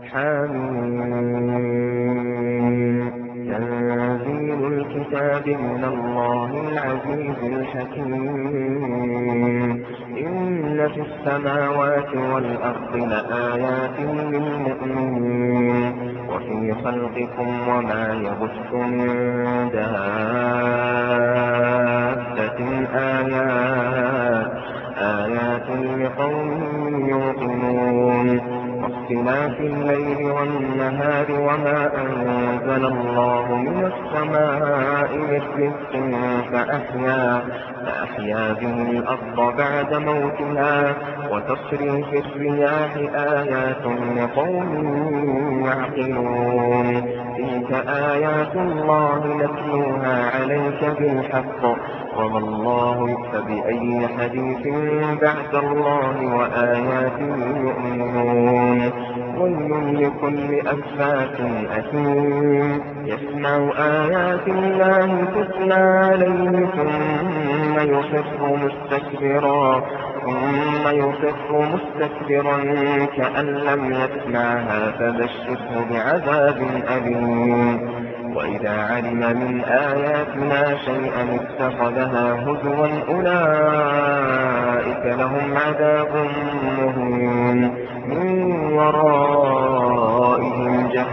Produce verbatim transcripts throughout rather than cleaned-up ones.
حميم. تنزيل الكتاب من الله العزيز الحكيم. إن في السماوات والأرض لآيات للمؤمنين وفي خلقكم وما يبث من دابة آيات آيات لقوم يوقنون. واختلاف الليل والنهار وما أنزل الله من السماء من رزق فأحيا, فأحيا به الأرض بعد موتها وتصريف الرياح آيات لقوم يعقلون. تلك آيات الله نتلوها عليك بالحق وما الله فبأي حديث بعد الله وآياته يؤمنون. ويل لكل أفاك أثيم يسمع آيات الله تتلى عليه ثم يصر مستكبرا ثم يصر مستكبرا كأن لم يسمعها فبشره بعذاب أليم. وإذا علم من آياتنا شيئا اتخذها هزوا أولئك لهم عذاب مهين من ورائهم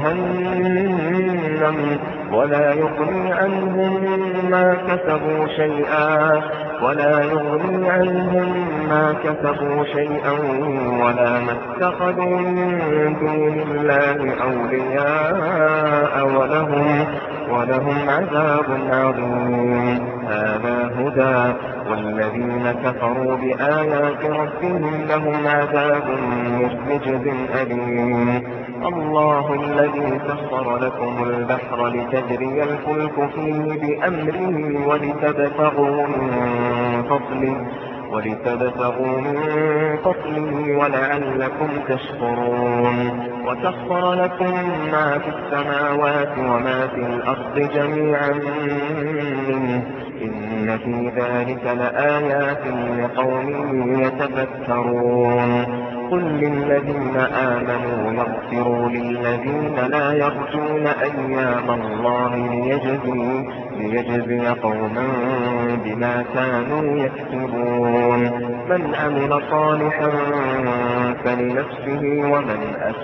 جهنم ولا يغني عنهم ما كسبوا شيئا ولا يغني عنهم ما كسبوا شيئا ولا ما اتخذوا من دون الله أولياء ولهم ولهم عذاب عظيم. هذا هدى والذين كفروا بآيات ربهم لهم عذاب من رجز أليم. الله الذي سخر لكم البحر لتجري الفلك فيه بأمره ولتبتغوا من فضله ولتبتغوا من فضله ولعلكم تشكرون. وسخر لكم ما في السماوات وما في الأرض جميعا منه إن في ذلك لآيات لقوم يتفكرون. قل للذين آمنوا يغفروا للذين لا يرجون أيام الله ليجزي, ليجزي قوما بما كانوا يكسبون. من عمل صالحا فلنفسه ومن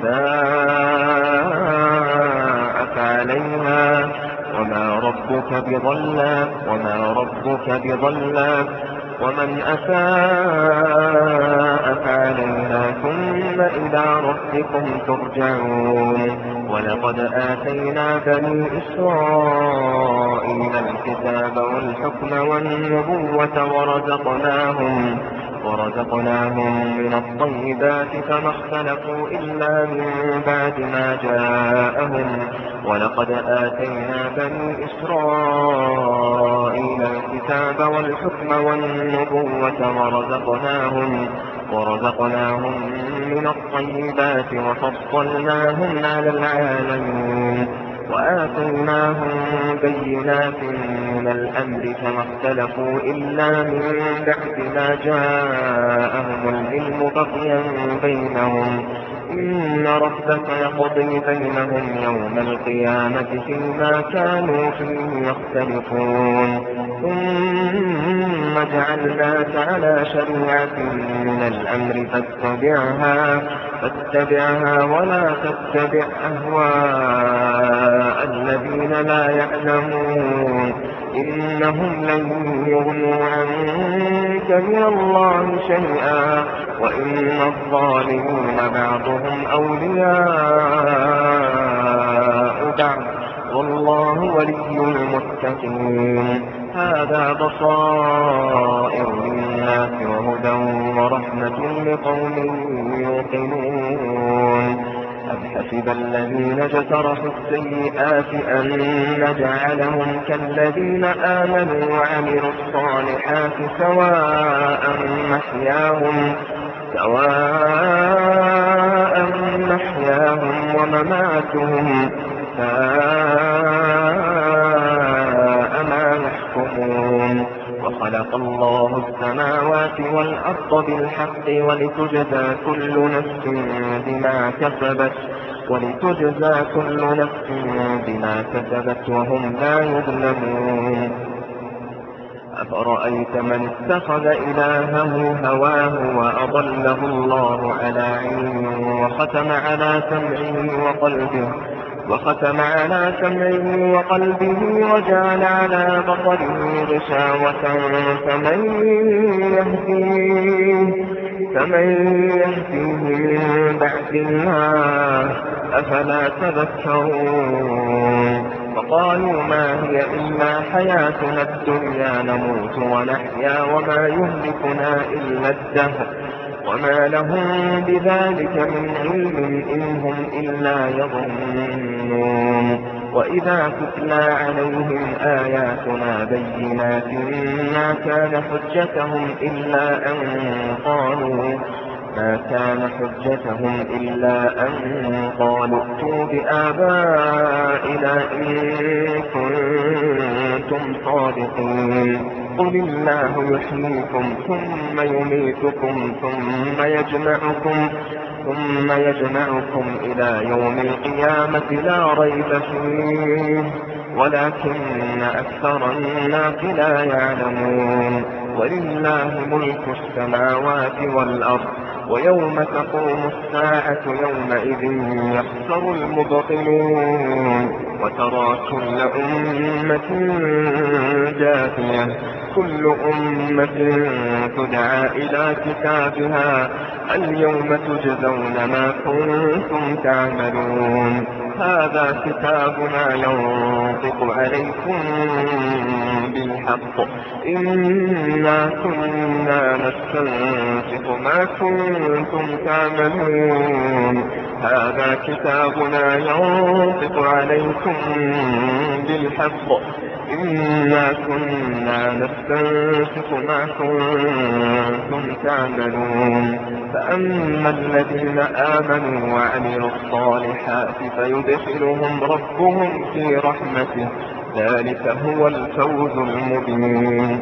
أساء فعليها وما ربك بظلام وما ربك بظلام ومن أساء فعليها ثم إلى ربكم ترجعون. ولقد آتينا بني إسرائيل الكتاب والحكم والنبوة ورزقناهم ورزقناهم من الطيبات فما اختلفوا إلا من بعد ما جاءهم. ولقد آتينا بني إسرائيل الكتاب والحكم والنبوة ورزقناهم ورزقناهم من الطيبات وفضلناهم على العالمين وآتيناهم بينات من الأمر فما اختلفوا إلا من بعد ما جاءهم العلم بغيا بينهم. إن ربك يقضي بينهم يوم القيامة فيما كانوا فيه يختلفون. ثم جعلناك على شريعة من الأمر فاتبعها فاتبعها ولا تتبع أهواء الذين لا يعلمون إنهم لن يغنوا عنك من الله شيئا وإن الظالمين بعضهم أولياء بعض والله ولي المتقين. هذا بصائر للناس وهدى ورحمة لقوم يوقنون. أم حسب الذين اجترحوا السيئات أن نجعلهم كالذين آمنوا وعملوا الصالحات سواء محياهم سواء محياهم ومماتهم ساء ما يحكمون. وخلق الله السماوات والأرض بالحق ولتجزى كل نفس بما كسبت ولتجزى كل نفس بما كسبت وهم لا يظلمون. أفرأيت من اتخذ إلهه هواه وأضله الله على علم وختم على سمعه وقلبه وختم على سمعه وقلبه وجعل على بصره غشاوة فمن يهديه فمن يهديه من بعد الله أفلا تذكرون. وقالوا ما هي إلا حياتنا الدنيا نموت ونحيا وما يهلكنا إلا الدهر وما لهم بذلك من علم إن هم إلا يظنون. وإذا تتلى عليهم آياتنا بينات ما كان حجتهم إلا أن قالوا ما كان حجتهم إلا أن قالوا ائتوا بآبائنا إن كنتم صادقين. قل الله يحييكم ثم يميتكم ثم يجمعكم ثم يجمعكم إلى يوم القيامة لا ريب فيه ولكن أكثر الناس لا يعلمون. ولله ملك السماوات والأرض ويوم تقوم الساعة يومئذ يخسر المبطلون. وترى كل أمة جاثية كل أمة تدعى إلى كتابها اليوم تجزون ما كنتم تعملون. هذا كتابنا ينطق عليكم بالحق إنا كنا نستنسخ ما كنتم تعملون. هذا كتابنا ينطق عليكم بالحق إنا كنا نستنسخ ما كنتم تعملون. فأما الذين آمنوا وعملوا الصالحات فيدخلهم ربهم في رحمته ذلك هو الفوز المبين.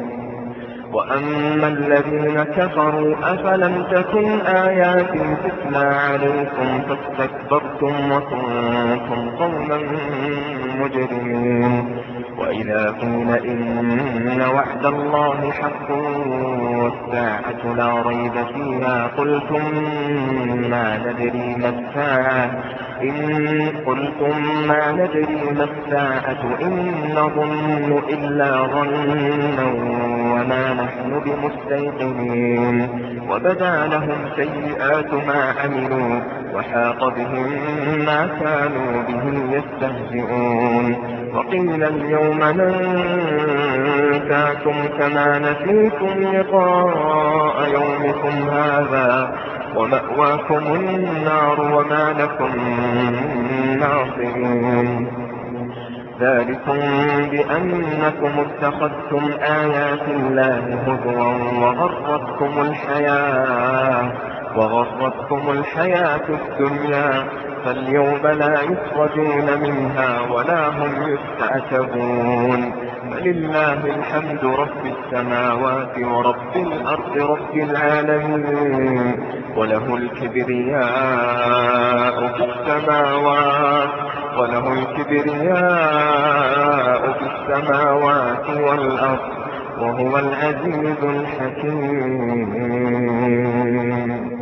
وأما الذين كفروا أفلم تكن آياتي تتلى عليكم فاستكبرتم وكنتم قوما مجرمين. وإذا قيل إن وعد الله حق والساعة لا ريب فيها قلتم ما ندري ما الساعة إن قلتم ما ندري ما الساعة إن نظن إلا ظنا وما نحن بمستيقنين. وبدا لهم سيئات ما عملوا وحاق بهم ما كانوا به يستهزئون. وقيل اليوم ننساكم كما نسيتم لقاء يومكم هذا ومأواكم النار وما لكم من ناصرين. ذلكم بأنكم اتخذتم آيات الله هزوا وغرتكم الحياة وغرتكم الحياة الدنيا فاليوم لا يخرجون منها ولا هم يستعتبون. فلله الحمد رب السماوات ورب الأرض رب العالمين وله الكبرياء في السماوات وله الكبرياء في السماوات والأرض وهو العزيز الحكيم.